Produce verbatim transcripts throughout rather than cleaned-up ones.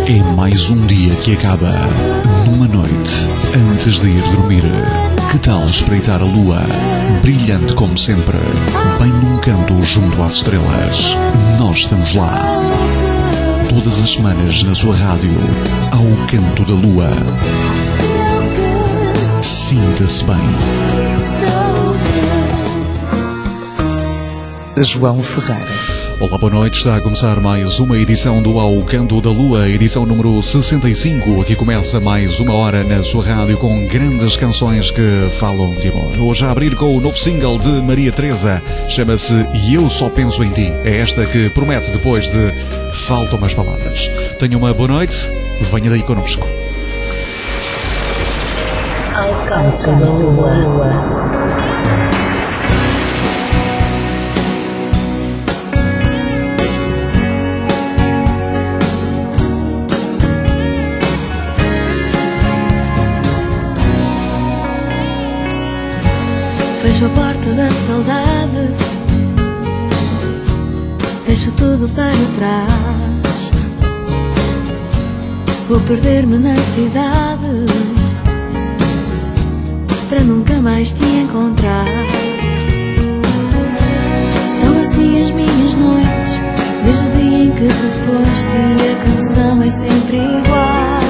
É mais um dia que acaba numa noite antes de ir dormir. Que tal espreitar a lua, brilhante como sempre, bem num canto junto às estrelas? Nós estamos lá. Todas as semanas na sua rádio, ao canto da lua. Sinta-se bem. João Ferreira. Olá, boa noite. Está a começar mais uma edição do Ao Canto da Lua, edição número sessenta e cinco. Aqui começa mais uma hora na sua rádio com grandes canções que falam de amor. Hoje a abrir com o novo single de Maria Teresa, chama-se E Eu Só Penso em Ti. É esta que promete depois de Faltam as Palavras. Tenha uma boa noite, venha daí connosco. Ao Canto da Lua. Fecho a porta da saudade, deixo tudo para trás. Vou perder-me na cidade para nunca mais te encontrar. São assim as minhas noites, desde o dia em que te foste, e a canção é sempre igual.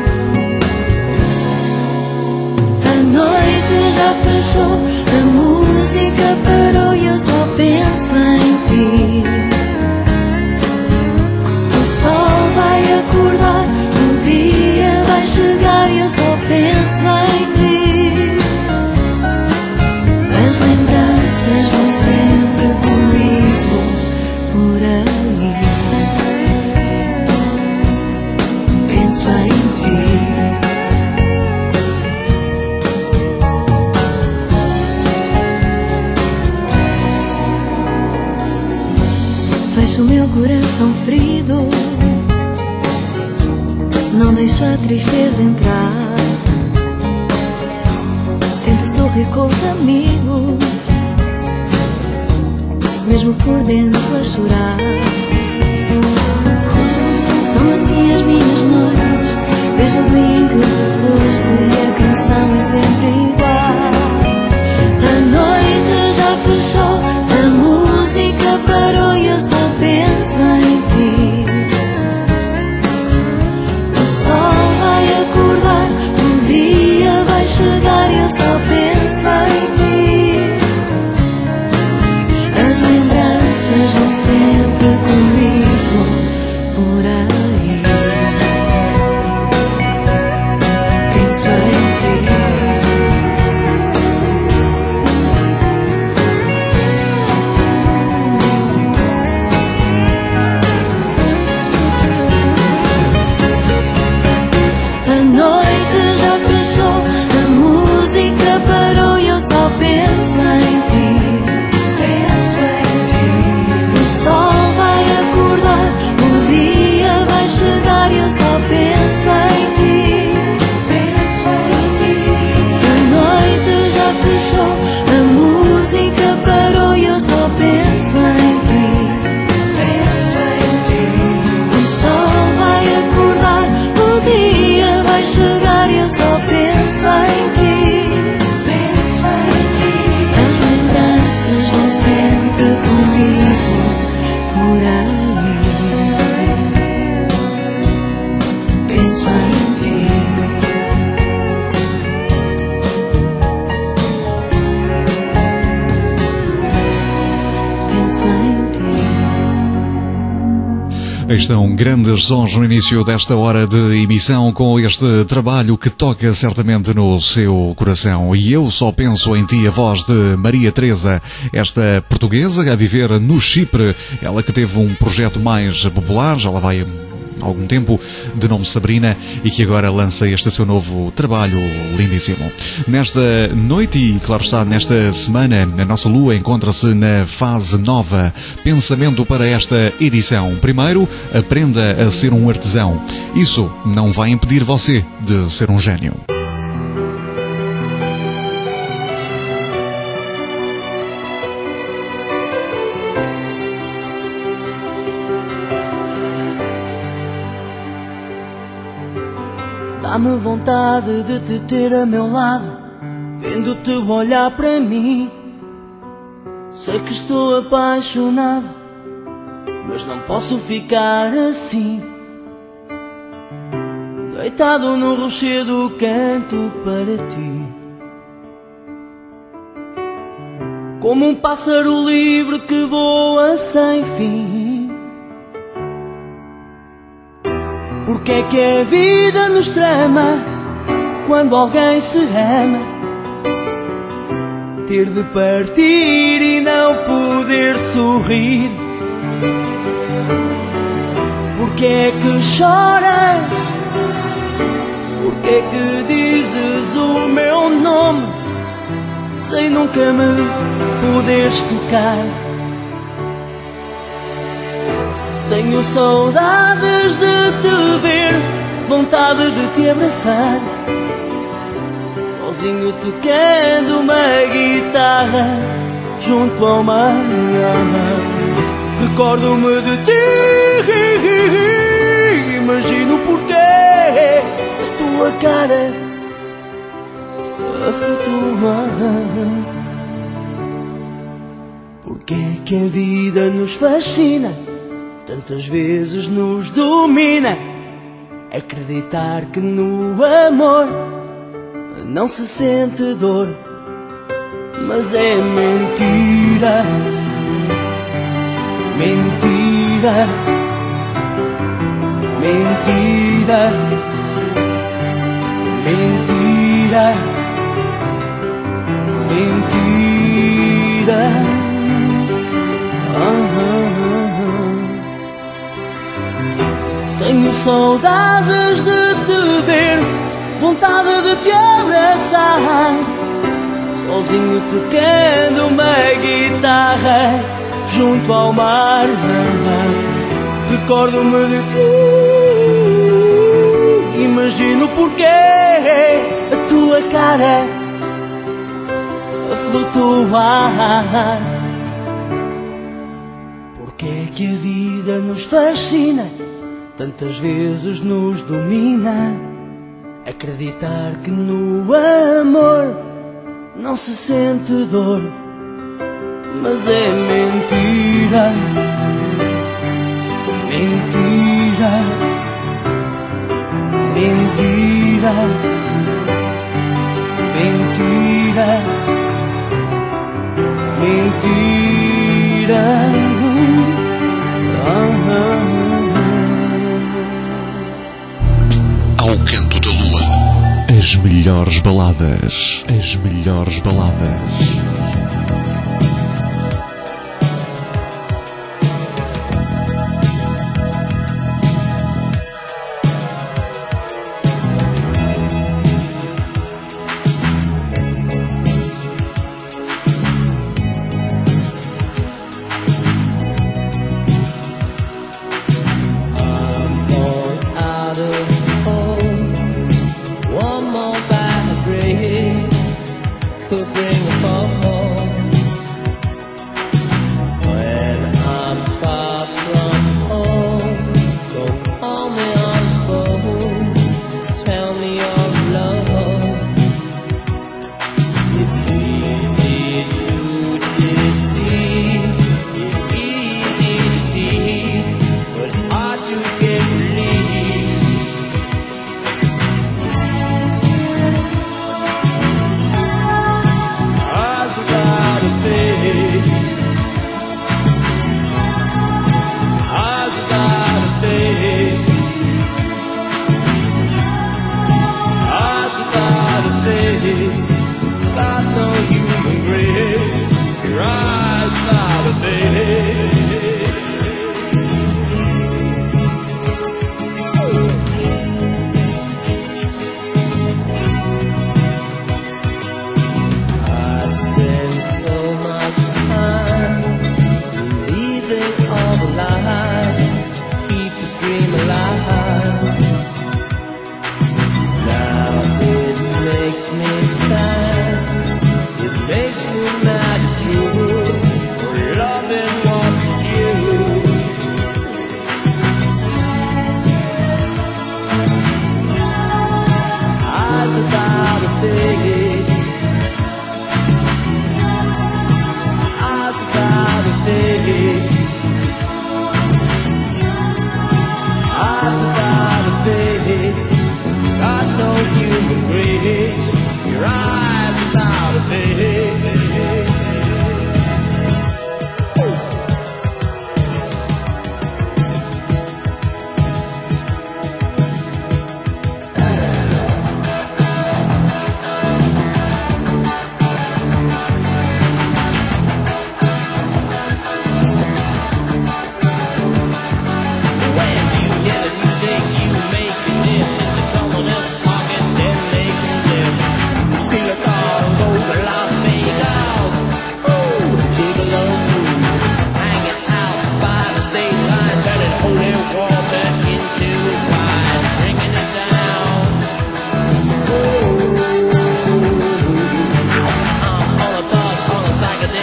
A noite já fechou, a música parou e eu só penso em ti. O sol vai acordar, o dia vai chegar e eu só penso em ti. As lembranças vão sempre comigo por aí. Penso em ti. Fecho o meu coração ferido, não deixo a tristeza entrar. Tento sorrir com os amigos, mesmo por dentro a chorar. São assim as minhas noites, desde o dia em que te foste, e a canção é sempre igual. A noite já fechou, a música parou e eu só penso em ti. O sol vai acordar, o dia vai chegar e eu só penso em ti. As lembranças vão sempre comigo por aí. Penso em ti. Parou e eu só penso em ti. Penso em ti. O sol vai acordar, o dia vai chegar e eu só penso em ti. Penso em ti. A noite já fechou, a música parou e eu só penso em ti. Penso em ti. O sol vai acordar, o dia vai chegar e eu só penso em ti. Vão sempre comigo por aí. Penso em ti. Penso em ti. Estão grandes sons no início desta hora de emissão com este trabalho que toca certamente no seu coração. E eu só penso em ti, a voz de Maria Teresa, esta portuguesa a viver no Chipre. Ela que teve um projeto mais popular, já lá vai há algum tempo, de nome Sabrina, e que agora lança este seu novo trabalho lindíssimo. Nesta noite e, claro está, nesta semana, a nossa lua encontra-se na fase nova. Pensamento para esta edição. Primeiro, aprenda a ser um artesão. Isso não vai impedir você de ser um gênio. Dá-me vontade de te ter a meu lado, vendo-te olhar para mim. Sei que estou apaixonado, mas não posso ficar assim. Deitado no rochedo canto para ti, como um pássaro livre que voa sem fim. Porque é que a vida nos trama quando alguém se ama? Ter de partir e não poder sorrir. Porque é que choras? Porque é que dizes o meu nome sem nunca me poderes tocar? Tenho saudades de te ver, vontade de te abraçar, sozinho tocando uma guitarra junto ao mar. Recordo-me de ti, imagino porquê a tua cara a flutuar. Porque é que a vida nos fascina, tantas vezes nos domina. Acreditar que no amor não se sente dor, mas é mentira, mentira, mentira, mentira, mentira. Tenho saudades de te ver, vontade de te abraçar, sozinho tocando uma guitarra junto ao mar. Recordo-me de ti, imagino porquê a tua cara a flutuar. Porque é que a vida nos fascina, tantas vezes nos domina. Acreditar que no amor não se sente dor, mas é mentira, mentira, mentira, mentira, mentira. Ao canto da lua, as melhores baladas, as melhores baladas. Could bring a fall.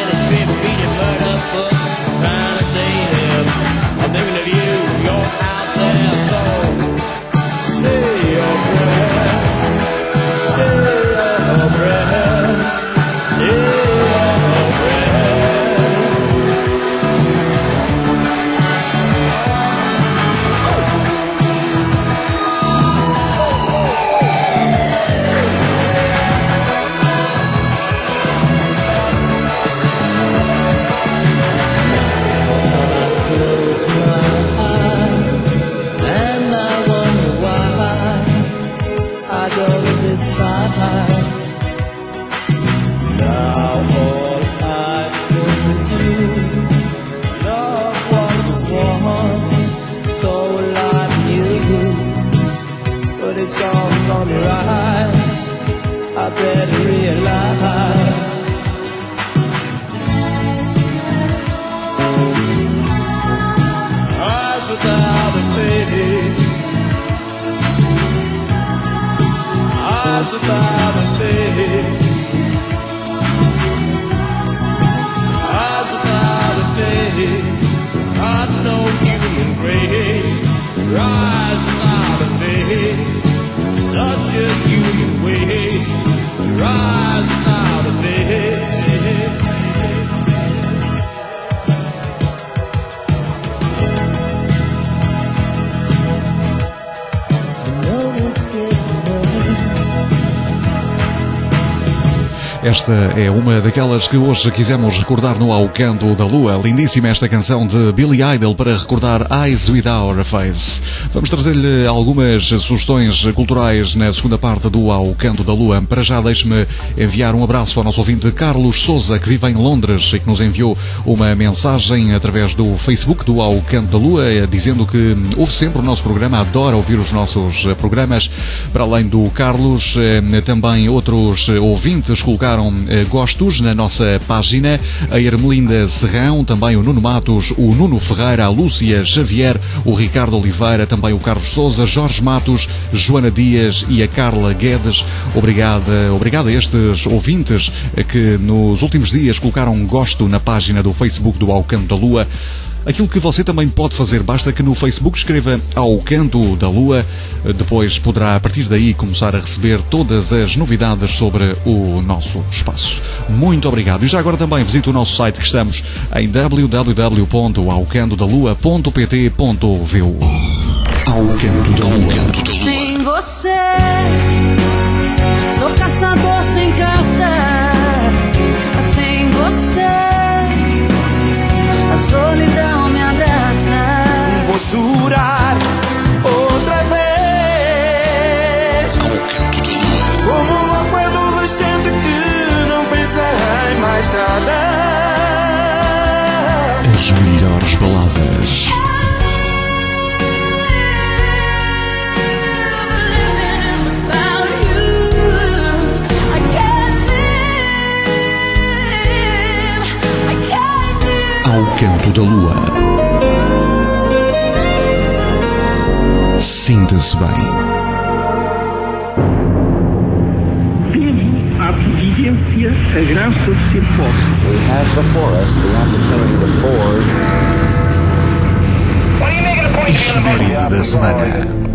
and a trip reading murder books, trying to stay hip. I'm thinking of you, you're out there, so say your prayers, say your prayers, say your prayers. I better realize eyes without a face, eyes without a face, eyes without a face, got no human grace, eyes without a face, such a human waste. Rise out of it. Esta é uma daquelas que hoje quisemos recordar no Ao Canto da Lua. Lindíssima esta canção de Billy Idol para recordar Eyes Without a Face. Vamos trazer-lhe algumas sugestões culturais na segunda parte do Ao Canto da Lua. Para já deixe-me enviar um abraço ao nosso ouvinte Carlos Souza, que vive em Londres e que nos enviou uma mensagem através do Facebook do Ao Canto da Lua, dizendo que ouve sempre o nosso programa, adora ouvir os nossos programas. Para além do Carlos, também outros ouvintes colocaram gostos na nossa página, a Ermelinda Serrão, também o Nuno Matos, o Nuno Ferreira, a Lúcia Xavier, o Ricardo Oliveira, também o Carlos Souza, Jorge Matos, Joana Dias e a Carla Guedes. Obrigada, obrigado a estes ouvintes que nos últimos dias colocaram gosto na página do Facebook do Ao Canto da Lua. Aquilo que você também pode fazer, basta que no Facebook escreva Ao Canto da Lua, depois poderá a partir daí começar a receber todas as novidades sobre o nosso espaço. Muito obrigado. E já agora também visite o nosso site, que estamos em w w w ponto ao canto da lua ponto p t ponto v u. Ao Canto da Lua. Sem você, sou caçador sem caça. Sem você, a solidão me abraça. Vou jurar outra vez, como um acordo recente que não pensa em mais nada. As melhores palavras. Ao Canto da Lua. Sinta-se bem. Temo a providência, a graça de ser posse. We have before us the opportunity to forge. Efeméride da semana.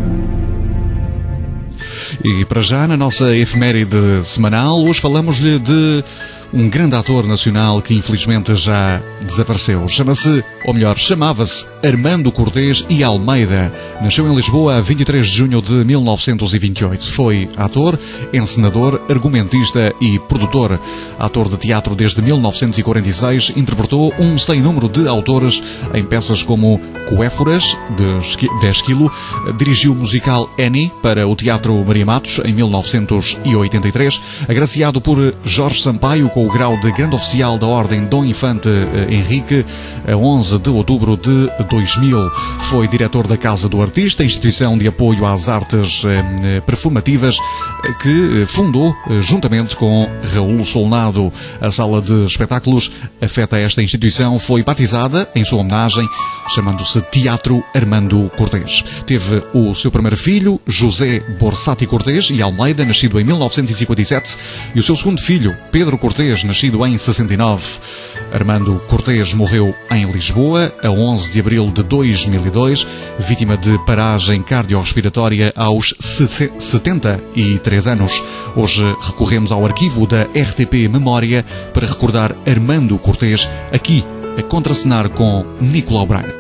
E para já, na nossa efeméride semanal, hoje falamos-lhe de um grande ator nacional que infelizmente já desapareceu. Chama-se, ou melhor, chamava-se Armando Cortês e Almeida. Nasceu em Lisboa a vinte e três de junho de mil novecentos e vinte e oito. Foi ator, encenador, argumentista e produtor. Ator de teatro desde mil novecentos e quarenta e seis, interpretou um sem número de autores em peças como Coéforas, de Esquilo, dirigiu o musical Annie para o Teatro Maria Matos em mil novecentos e oitenta e três, agraciado por Jorge Sampaio com o grau de Grande Oficial da Ordem Dom Infante Henrique, a onze de outubro de dois mil. Foi diretor da Casa do Artista, instituição de apoio às artes eh, performativas, que fundou eh, juntamente com Raul Solnado. A sala de espetáculos afeta esta instituição foi batizada em sua homenagem, chamando-se Teatro Armando Cortês. Teve o seu primeiro filho, José Borsati Cortês e Almeida, nascido em mil novecentos e cinquenta e sete, e o seu segundo filho, Pedro Cortês, nascido em sessenta e nove. Armando Cortês morreu em Lisboa a onze de abril de dois mil e dois, vítima de paragem cardiorrespiratória aos setenta e três anos. Hoje recorremos ao arquivo da R T P Memória para recordar Armando Cortês, aqui a contracenar com Nicolau Braga.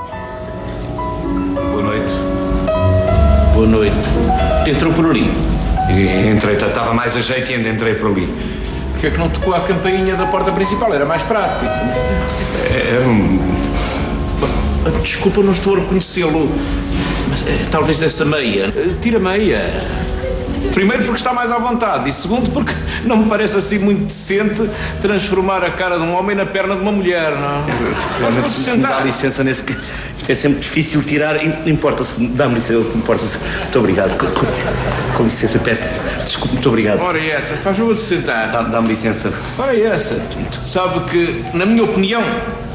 Boa noite. Boa noite. Entrou por ali? Entrei, estava mais a jeito e entrei por ali. Porquê é que não tocou a campainha da porta principal? Era mais prático. É, um... Desculpa, não estou a reconhecê-lo. Mas é, talvez dessa meia. Tira a meia. Primeiro porque está mais à vontade e segundo porque não me parece assim muito decente transformar a cara de um homem na perna de uma mulher, não? Realmente, se me dá licença nesse... Isto é sempre difícil tirar. Importa-se, dá-me licença, importa-se. Muito obrigado. Com, com, com licença, peço desculpa, muito obrigado. Ora, e essa? Faz favor de sentar. Dá, dá-me licença. Ora, e essa? Sabe que, na minha opinião,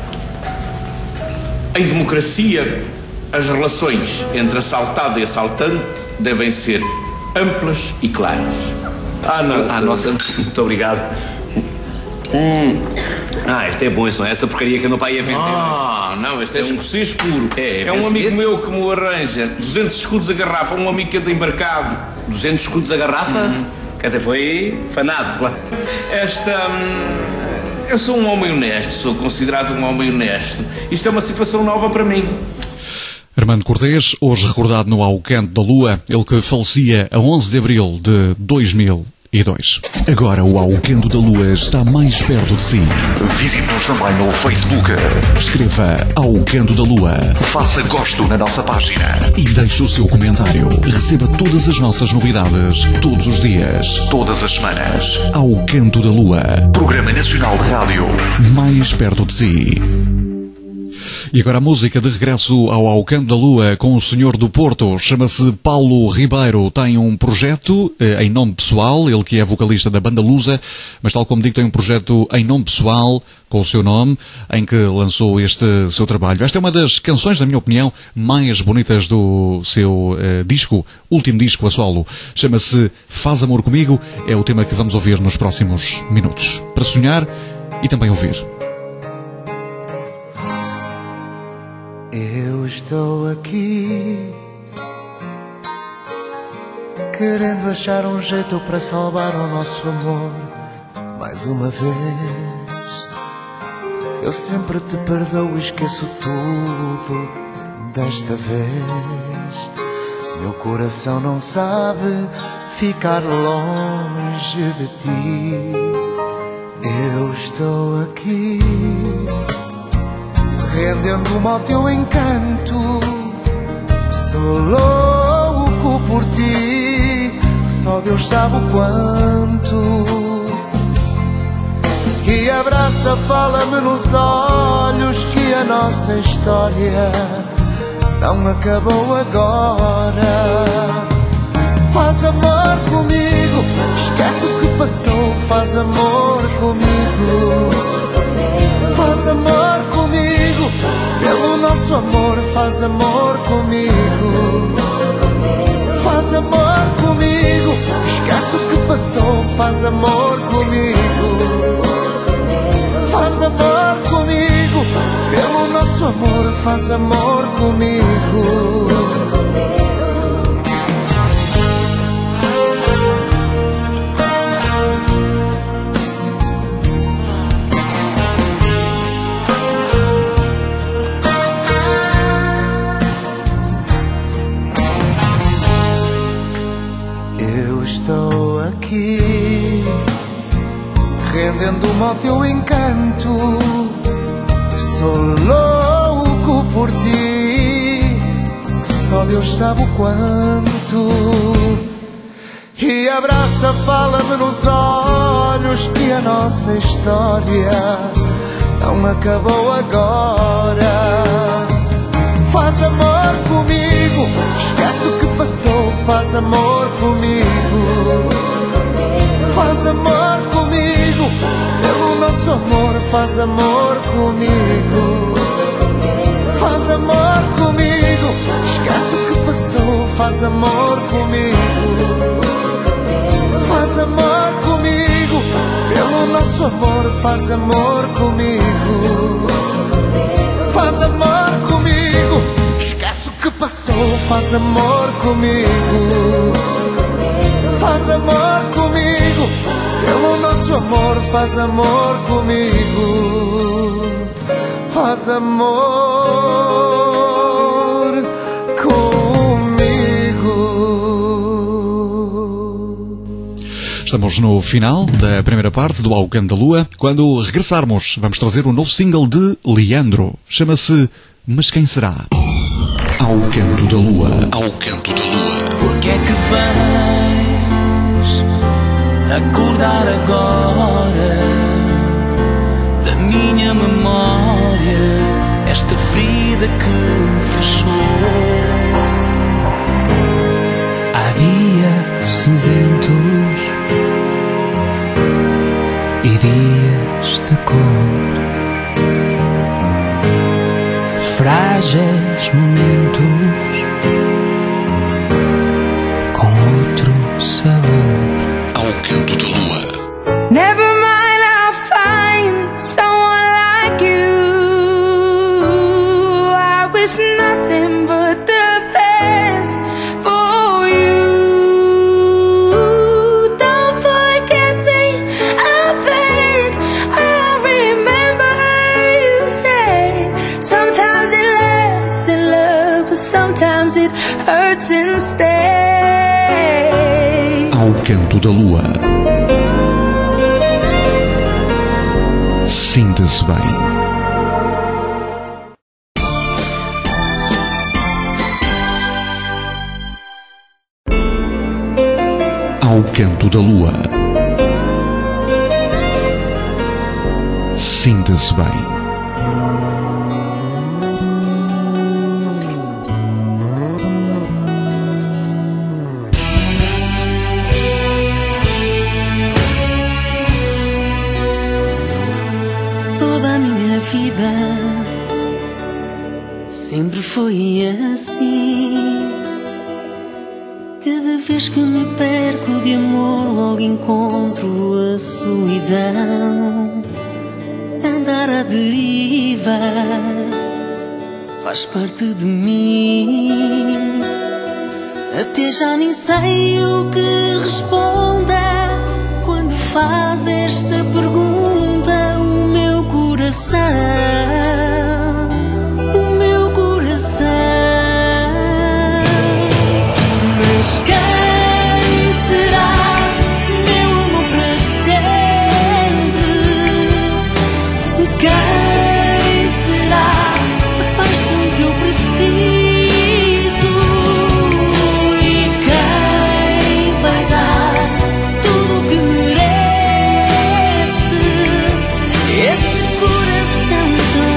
em democracia, as relações entre assaltado e assaltante devem ser amplas e claras. Ah, nossa. Ah, nossa, muito obrigado. Hum. Ah, esta é boa, isso não é essa porcaria que eu não pai ia vender. Ah, não, este é, é um escocês puro. É, é um amigo esse? meu que me arranja duzentos escudos a garrafa, um amigo que anda embarcado. duzentos escudos a garrafa? Uhum. Quer dizer, foi fanado, claro. Esta... Hum, eu sou um homem honesto, sou considerado um homem honesto. Isto é uma situação nova para mim. Armando Cortês, hoje recordado no Ao Canto da Lua, ele que falecia a onze de abril de dois mil e dois. Agora o Ao Canto da Lua está mais perto de si. Visite-nos também no Facebook. Escreva Ao Canto da Lua. Faça gosto na nossa página. E deixe o seu comentário. Receba todas as nossas novidades, todos os dias, todas as semanas. Ao Canto da Lua. Programa Nacional de Rádio. Mais perto de si. E agora a música de regresso ao Ao Canto da Lua com o senhor do Porto. Chama-se Paulo Ribeiro. Tem um projeto eh, em nome pessoal, ele que é vocalista da Banda Lusa, mas tal como digo, tem um projeto em nome pessoal, com o seu nome, em que lançou este seu trabalho. Esta é uma das canções, na minha opinião, mais bonitas do seu eh, disco, último disco a solo. Chama-se Faz Amor Comigo. É o tema que vamos ouvir nos próximos minutos. Para sonhar e também ouvir. Eu estou aqui querendo achar um jeito para salvar o nosso amor. Mais uma vez eu sempre te perdoo e esqueço tudo. Desta vez meu coração não sabe ficar longe de ti. Eu estou aqui rendendo-me ao teu encanto, sou louco por ti, só Deus sabe o quanto. E abraça, fala-me nos olhos que a nossa história não acabou agora. Faz amor comigo, esquece o que passou, faz amor comigo. Faz amor comigo, pelo nosso amor, faz amor comigo. Faz amor comigo, esquece o que passou, faz amor comigo. Faz amor comigo, pelo nosso amor, faz amor comigo. Estou aqui rendendo-me ao teu encanto, sou louco por ti, só Deus sabe o quanto. E abraça, fala-me nos olhos que a nossa história não acabou agora. Faz amor comigo, esquece o que passou, faz amor comigo. Faz amor comigo, pelo nosso amor, faz amor comigo. Faz amor comigo, esquece o que passou, faz amor comigo. Faz amor comigo, pelo nosso amor, faz amor comigo. Faz amor comigo. Esquece o que passou, faz amor comigo. Faz amor comigo. Pelo nosso amor, faz amor comigo. Faz amor comigo. Estamos no final da primeira parte do Ao Canto da Lua. Quando regressarmos, vamos trazer um novo single de Leandro. Chama-se Mas Quem Será? Ao Canto da Lua. Ao Canto da Lua. Porque é que vens acordar agora da minha memória esta ferida que fechou? Há dias cinzentos e dias de cor, frágeis momentos com outro sabor. Ao Canto da Lua. Never mind, I'll find someone like you. I wish nothing but the best for you. Don't forget me, I beg. I remember you say sometimes it lasts in love, but sometimes it hurts instead. Ao Canto da Lua. Sinta-se bem. Ao Canto da Lua. Sinta-se bem. Vida sempre foi assim. Cada vez que me perco de amor, logo encontro a solidão. Andar à deriva faz parte de mim. Até já nem sei o que responda quando faz esta pergunta. O meu coração, o meu coração. Mas quem será meu amor para sempre? Quem será a paixão que eu preciso? E quem vai dar tudo o que merece? Este coração tão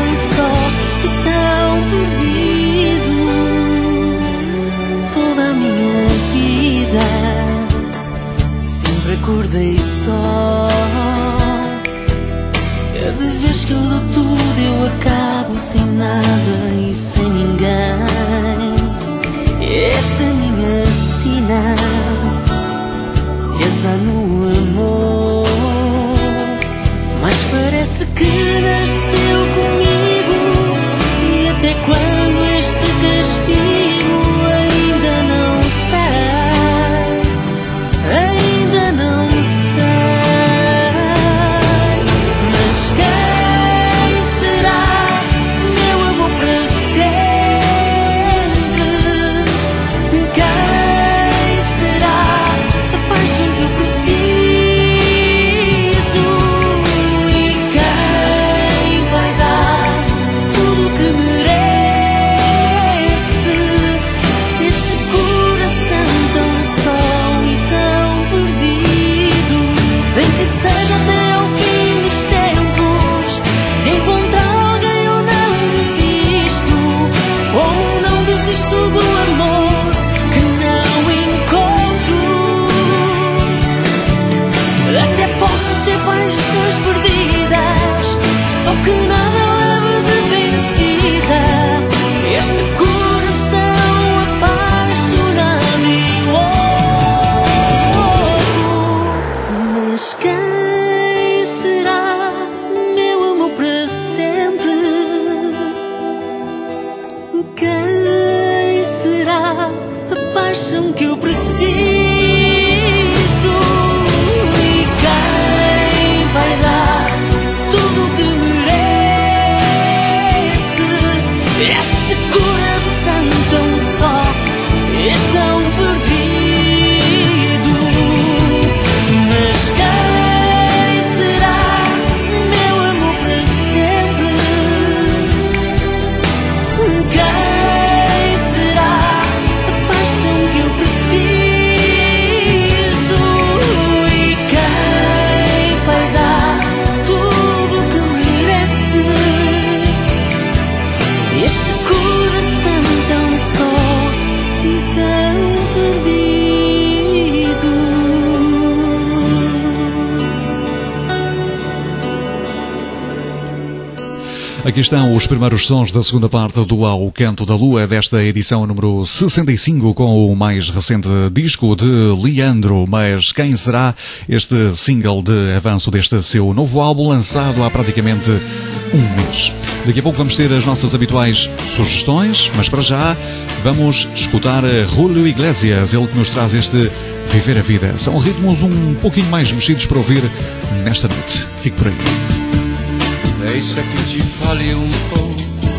Aqui estão os primeiros sons da segunda parte do Ao Canto da Lua, desta edição número sessenta e cinco, com o mais recente disco de Leandro. Mas quem será este single de avanço deste seu novo álbum, lançado há praticamente um mês? Daqui a pouco vamos ter as nossas habituais sugestões, mas para já vamos escutar Julio Iglesias, ele que nos traz este Viver a Vida. São ritmos um pouquinho mais mexidos para ouvir nesta noite. Fique por aí. Deixa que te fale um pouco,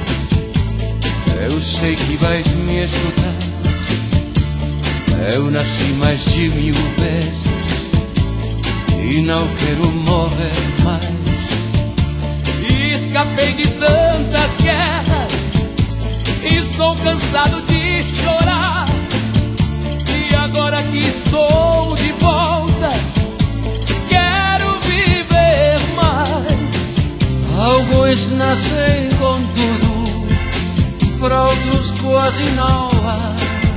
eu sei que vais me ajudar. Eu nasci mais de mil vezes e não quero morrer mais. Escapei de tantas guerras e estou cansado de chorar. E agora que estou de volta, quero viver mais. Alguns nascem com tudo, para outros quase não há.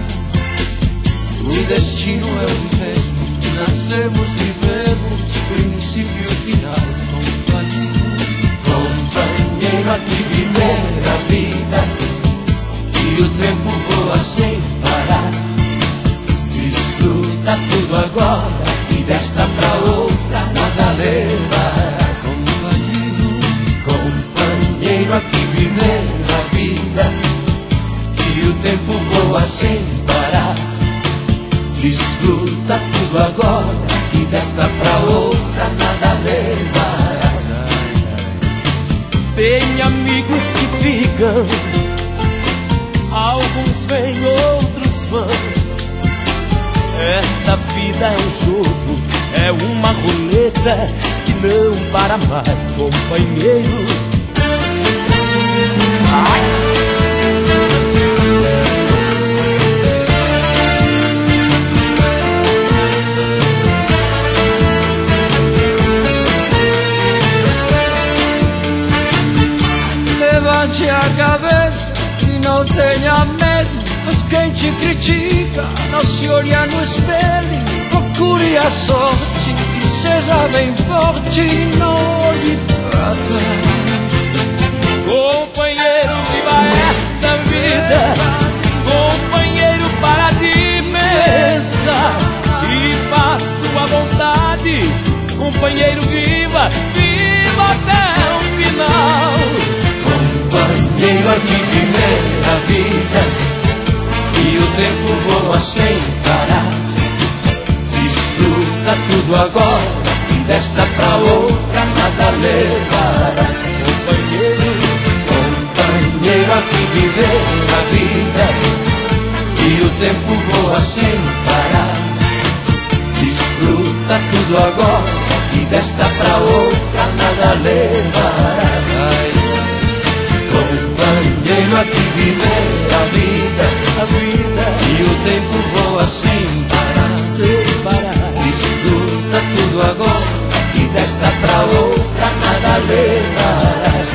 O destino é o mesmo, nascemos, vivemos, princípio e final. Companheiro, companheiro, aqui viver a vida, e o tempo voa sem parar. Desfruta tudo agora, e desta pra outra nada levarás. Companheiro, companheiro, aqui viver a vida, e o tempo voa sem parar. Desfruta tudo agora, e desta pra outra nada levarás. Tem amigos que ficam, alguns vêm, outros vão. Esta vida é um jogo, é uma roleta que não para mais, companheiro. Ai. Levante a cabeça e não tenha medo, mas quem te critica não se olha no espelho. Procure a sorte e seja bem forte, e não olhe pra trás. Companheiro, viva esta vida, companheiro, para de mesa e faz tua vontade. Companheiro, viva, viva até o final. Companheiro, aqui viver a vida, e o tempo voa sem parar. Desfruta tudo agora, e desta pra outra nada levarás. Companheiro, companheiro, aqui viver a vida, e o tempo voa sem parar. Desfruta tudo agora, e desta pra outra nada levarás. Companheiro, aqui viver a vida, a vida, e o tempo voa sem parar, sem parar. Desfruta tudo agora, e desta pra outra nada levarás.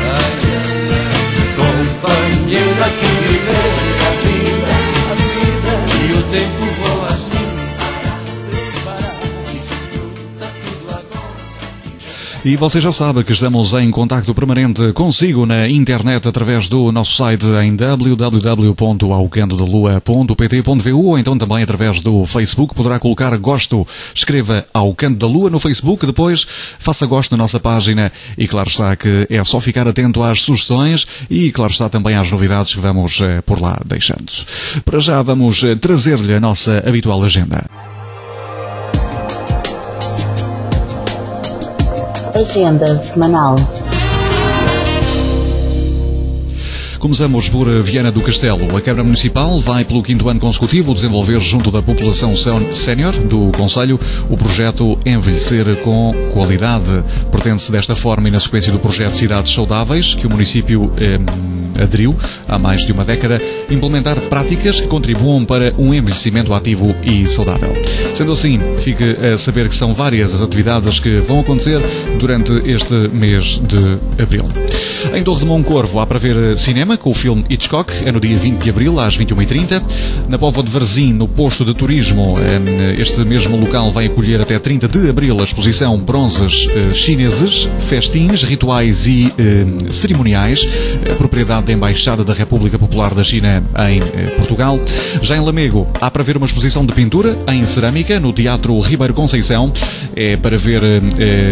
Companheiro, aqui viver a vida, a vida, e o tempo voa sem parar, sem parar. Desfruta tudo agora. E você já sabe que estamos em contacto permanente consigo na internet através do nosso site em w w w ponto ao canto da lua ponto p t ponto v u, ou então também através do Facebook. Poderá colocar gosto, escreva Ao Canto da Lua no Facebook, depois faça gosto na nossa página e claro está que é só ficar atento às sugestões e claro está também às novidades que vamos eh, por lá deixando. Para já vamos eh, trazer-lhe a nossa habitual agenda. Agenda semanal. Começamos por Viana do Castelo. A Câmara Municipal vai pelo quinto ano consecutivo desenvolver junto da população sénior do Concelho o projeto Envelhecer com Qualidade. Pretende-se desta forma e na sequência do projeto Cidades Saudáveis, que o município eh, aderiu há mais de uma década implementar práticas que contribuam para um envelhecimento ativo e saudável. Sendo assim, fique a saber que são várias as atividades que vão acontecer durante este mês de abril. Em Torre de Moncorvo há para ver cinema com o filme Hitchcock, é no dia vinte de abril às vinte e uma e trinta. Na Póvoa de Varzim, no posto de turismo, este mesmo local vai acolher até trinta de abril a exposição Bronzes Chineses, Festins, Rituais e eh, Cerimoniais, propriedade da Embaixada da República Popular da China em eh, Portugal. Já em Lamego há para ver uma exposição de pintura em cerâmica no Teatro Ribeiro Conceição, é para ver eh,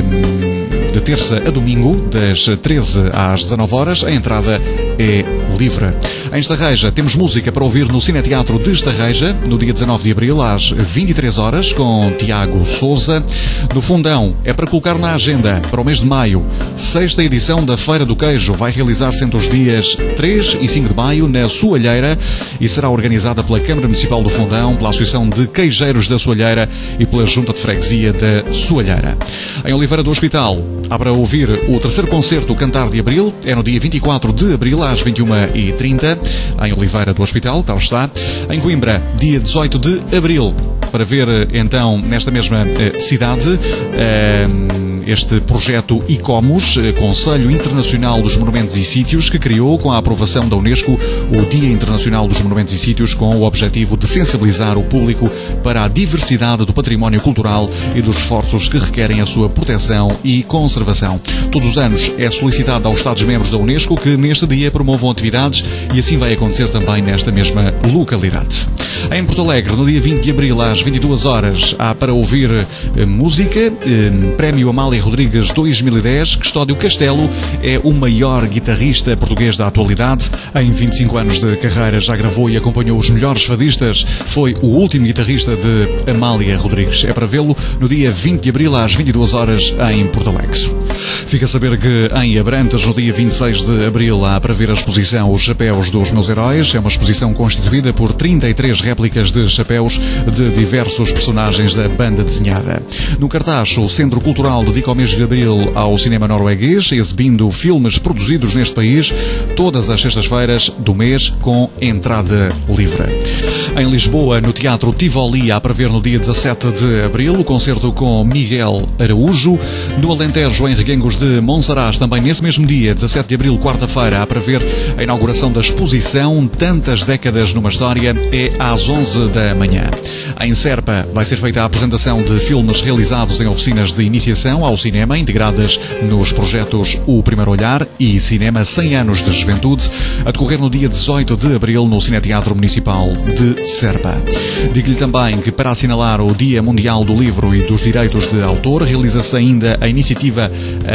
de terça a domingo, das treze às dezanove horas, a entrada é livre. Em Estarreja temos música para ouvir no Cineteatro de Estarreja, no dia dezanove de abril às vinte e três horas, com Tiago Souza. No Fundão é para colocar na agenda para o mês de maio, sexta edição da Feira do Queijo, vai realizar-se entre os dias três e cinco de maio na Soalheira e será organizada pela Câmara Municipal do Fundão, pela Associação de Queijeiros da Soalheira e pela Junta de Freguesia da Soalheira. Em Oliveira do Hospital há para ouvir o terceiro concerto Cantar de Abril, é no dia vinte e quatro de abril às vinte e uma e trinta, em Oliveira do Hospital, tal está. Em Coimbra, dia dezoito de abril, para ver então nesta mesma eh, cidade eh, este projeto ICOMOS, Conselho Internacional dos Monumentos e Sítios, que criou com a aprovação da Unesco o Dia Internacional dos Monumentos e Sítios, com o objetivo de sensibilizar o público para a diversidade do património cultural e dos esforços que requerem a sua proteção e conservação. Todos os anos é solicitado aos Estados-membros da Unesco que neste dia promovam atividades e assim vai acontecer também nesta mesma localidade. Em Porto Alegre, no dia vinte de abril às vinte e duas horas, há para ouvir eh, música, eh, Prémio Amália Rodrigues dois mil e dez. Custódio Castelo é o maior guitarrista português da atualidade. Em vinte e cinco anos de carreira já gravou e acompanhou os melhores fadistas. Foi o último guitarrista de Amália Rodrigues. É para vê-lo no dia vinte de abril às vinte e duas horas em Porto Alegre. Fica a saber que em Abrantes, no dia vinte e seis de abril, há para ver a exposição Os Chapéus dos Meus Heróis. É uma exposição constituída por trinta e três réplicas de chapéus de diversos personagens da banda desenhada. No cartaz, o Centro Cultural dedica o mês de abril ao cinema norueguês, exibindo filmes produzidos neste país todas as sextas-feiras do mês com entrada livre. Em Lisboa, no Teatro Tivoli, há para ver no dia dezassete de abril o concerto com Miguel Araújo. No Alentejo, em Reguengos de Monsaraz, também nesse mesmo dia, dezassete de abril, quarta-feira, há para ver a inauguração da exposição Tantas Décadas numa História, é às onze da manhã. Em Serpa, vai ser feita a apresentação de filmes realizados em oficinas de iniciação ao cinema, integradas nos projetos O Primeiro Olhar e Cinema cem anos de Juventude, a decorrer no dia dezoito de abril no Cineteatro Municipal de Serpa. Digo-lhe também que, para assinalar o Dia Mundial do Livro e dos Direitos de Autor, realiza-se ainda a iniciativa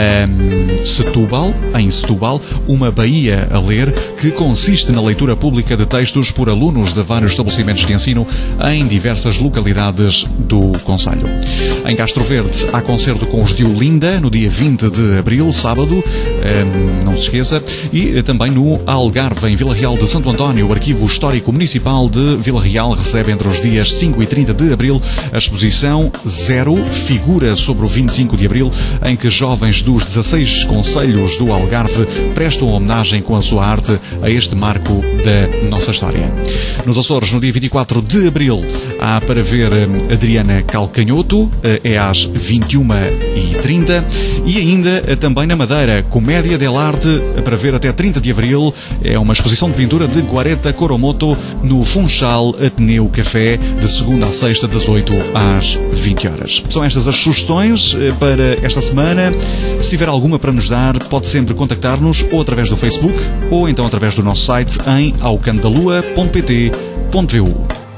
um, Setúbal, em Setúbal, uma Bahia a ler, que consiste na leitura pública de textos por alunos de vários estabelecimentos de ensino em diversas localidades do concelho. Em Castro Verde há concerto com os de Olinda no dia vinte de abril, sábado, um, não se esqueça, e também no Algarve, em Vila Real de Santo António, o Arquivo Histórico Municipal de Vila Real recebe entre os dias cinco e trinta de abril a exposição Zero, Figura sobre o vinte e cinco de abril, em que jovens dos dezasseis concelhos do Algarve prestam homenagem com a sua arte a este marco da nossa história. Nos Açores, no dia vinte e quatro de abril, há para ver Adriana Calcanhoto, é às vinte e uma e trinta, e ainda também na Madeira, Comédia dell'Arte, para ver até trinta de abril, é uma exposição de pintura de Guareta Coromoto no Funchal Ateneu Café, de segunda a sexta, das oito às vinte horas. São estas as sugestões para esta semana. Se tiver alguma para nos dar, pode sempre contactar-nos ou através do Facebook ou então através do nosso site em aucantodalua ponto pt ponto vu.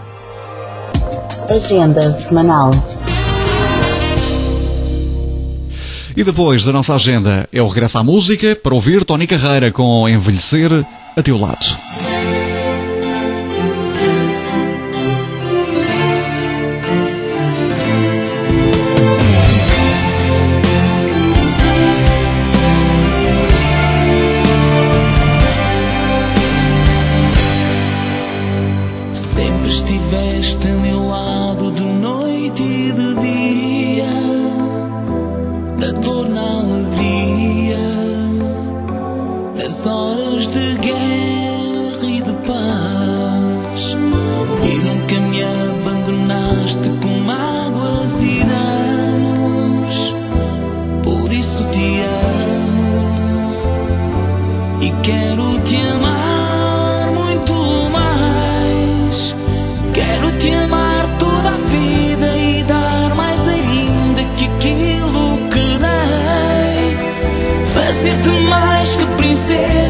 Agenda semanal. E depois da nossa agenda é o regresso à música para ouvir Tony Carreira com Envelhecer a Teu Lado. Sempre estiveste a meu lado de noite e de dia, na dor, na alegria, nas horas de guerra.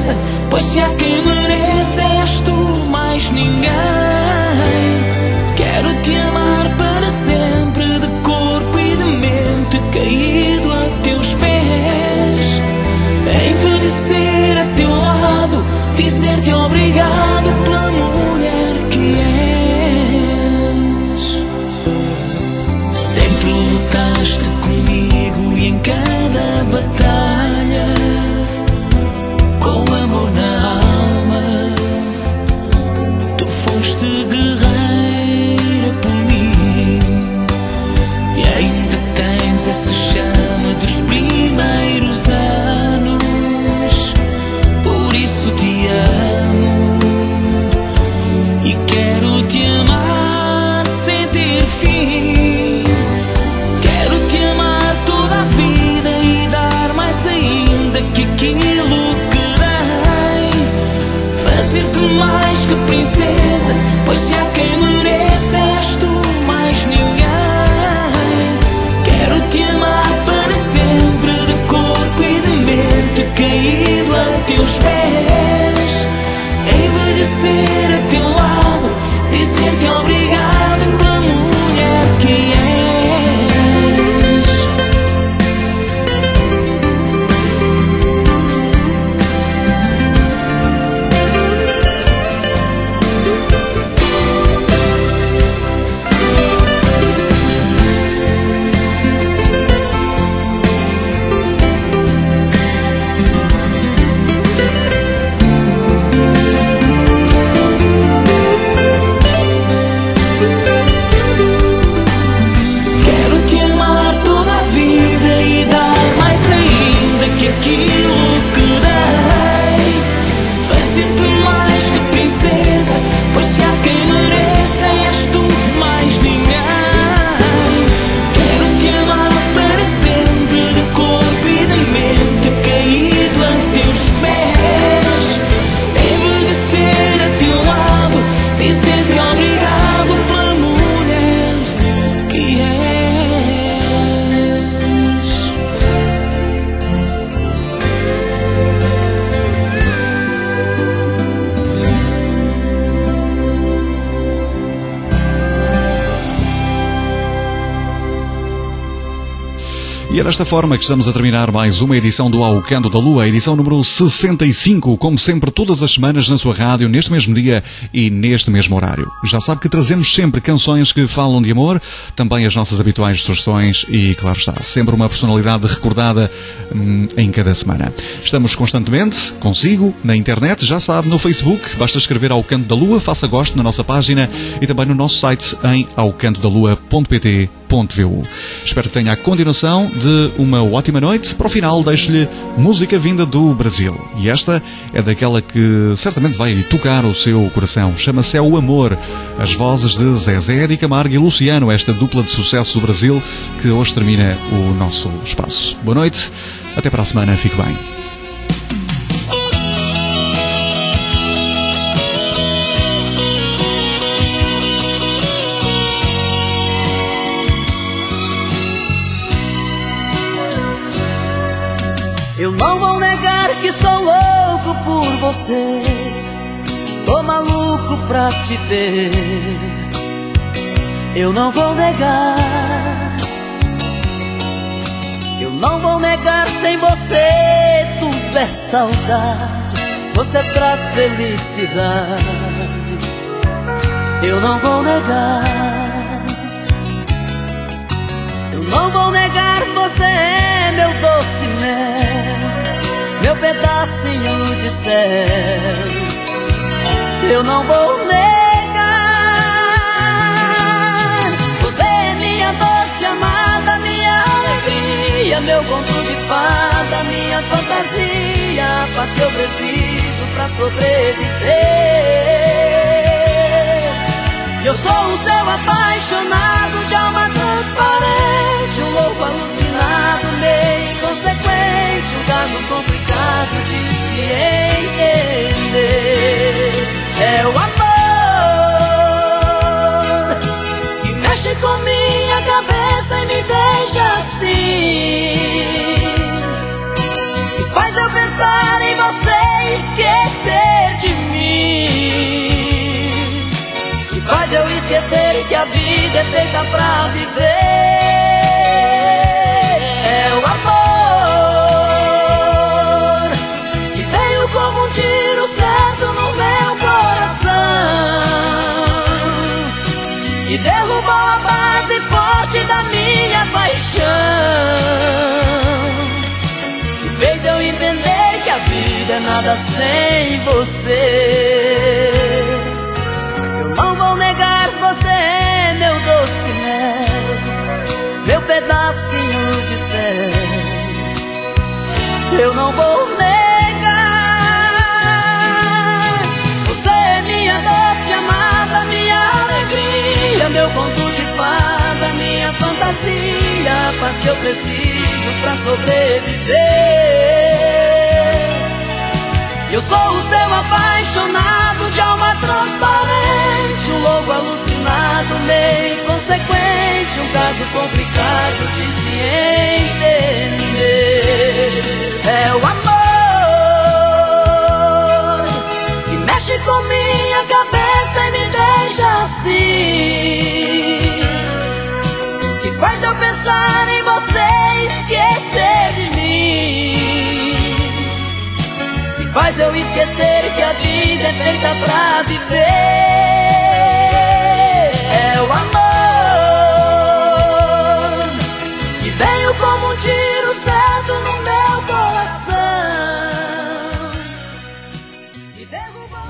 princesa, pois se há quem mereça és tu, mais ninguém. Quero te amar para sempre, de corpo e de mente, caído a teus pés, envelhecer a teu lado, dizer-te obrigado pela mulher que és. Sempre lutaste comigo e em cada batalha, com amor na alma, tu foste guerreira por mim. E ainda tens essa chama dos primeiros anos, por isso te amo e quero te amar sem ter fim. Quero te amar toda a vida e dar mais ainda que aquilo que dei, fazer-te mais que princesa, pois se há quem mereça és tu, mais ninguém. Quero te amar para sempre, de corpo e de mente, caído a teus pés, envelhecer a teu lado, dizer-te obrigado pela mulher que és. Aquilo que dei, fazer-te mais que princesa, pois se há quem mereça és tu, mais ninguém. Quero te amar para sempre, de corpo e de mente, caído a teus pés, envelhecer a teu lado, dizer-te obrigado pela mulher que és. E é desta forma que estamos a terminar mais uma edição do Ao Canto da Lua, edição número sessenta e cinco, como sempre todas as semanas na sua rádio, neste mesmo dia e neste mesmo horário. Já sabe que trazemos sempre canções que falam de amor, também as nossas habituais sugestões e, claro está, sempre uma personalidade recordada hum, em cada semana. Estamos constantemente consigo na internet, já sabe, no Facebook, basta escrever Ao Canto da Lua, faça gosto na nossa página e também no nosso site em ao canto da lua ponto pt. Espero que tenha a continuação de uma ótima noite. Para o final, deixo-lhe música vinda do Brasil. E esta é daquela que certamente vai tocar o seu coração. Chama-se É o Amor. As vozes de Zezé de Camargo e Luciano, esta dupla de sucesso do Brasil, que hoje termina o nosso espaço. Boa noite, até para a semana, fique bem. Eu não vou negar que sou louco por você, tô maluco pra te ver. Eu não vou negar, eu não vou negar, sem você tudo é saudade, você traz felicidade. Eu não vou negar, eu não vou negar, você é meu doce mel, meu pedacinho de céu. Eu não vou negar, você é minha doce amada, minha alegria, meu conto de fada, minha fantasia, a paz que eu preciso pra sobreviver. Eu sou um céu apaixonado, de alma transparente, um louco alucinado, meio inconsequente, um caso complicado de se entender. É o amor que mexe com minha cabeça e me deixa assim, e faz eu pensar em você, esquecer feita pra viver. É o amor que veio como um tiro certo no meu coração e derrubou a base forte da minha paixão e fez eu entender que a vida é nada sem você. Eu não vou negar, você é meu doce mel, meu pedacinho de céu. Eu não vou negar, você é minha doce amada, minha alegria, meu conto de fada, minha fantasia, a paz que eu preciso pra sobreviver. Eu sou o seu apaixonado de alma transparente, um louco alucinado, meio inconsequente, um caso complicado de se entender. É o amor que mexe com minha cabeça e me deixa assim, que faz eu pensar em você e esquecer de mim, faz eu esquecer que a vida é feita pra viver. É o amor que veio como um tiro certo no meu coração e derrubou.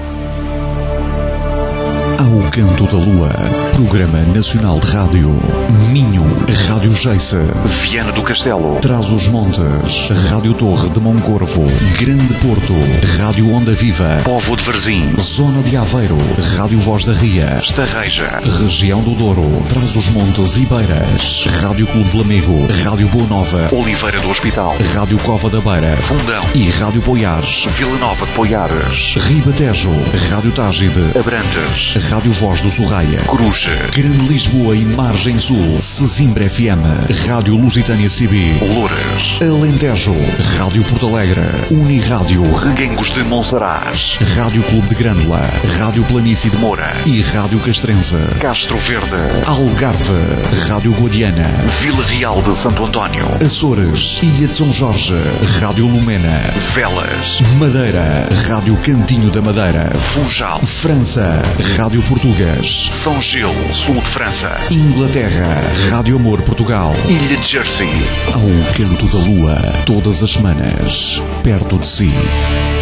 Ao Canto da Lua, Programa Nacional de Rádio, Minho, Rádio Geice, Viana do Castelo, Trás-os-Montes, Rádio Torre de Moncorvo, Grande Porto, Rádio Onda Viva, Povo de Varzim, Zona de Aveiro, Rádio Voz da Ria, Estarreja, Região do Douro, Trás-os-Montes e Beiras, Rádio Clube de Lamego, Rádio Boa Nova, Oliveira do Hospital, Rádio Cova da Beira, Fundão e Rádio Poiares, Vila Nova de Poiares, Ribatejo, Rádio Tágide, Abrantes, Rádio Voz do Sorraia, Coruja, Grande Lisboa e Margem Sul, Sesimbra F M, Rádio Lusitânia C B, Louras, Alentejo, Rádio Porto Alegre, Unirádio Reguengos de Monsaraz, Rádio Clube de Grândola, Rádio Planície de Moura e Rádio Castrense, Castro Verde, Algarve, Rádio Guadiana, Vila Real de Santo António, Açores, Ilha de São Jorge, Rádio Lumena, Velas, Madeira, Rádio Cantinho da Madeira, Funchal, França, Rádio Português, São Gil, Sul de França, Inglaterra, Rádio Amor Portugal, Ilha de Jersey. Ao Canto da Lua, todas as semanas, perto de si.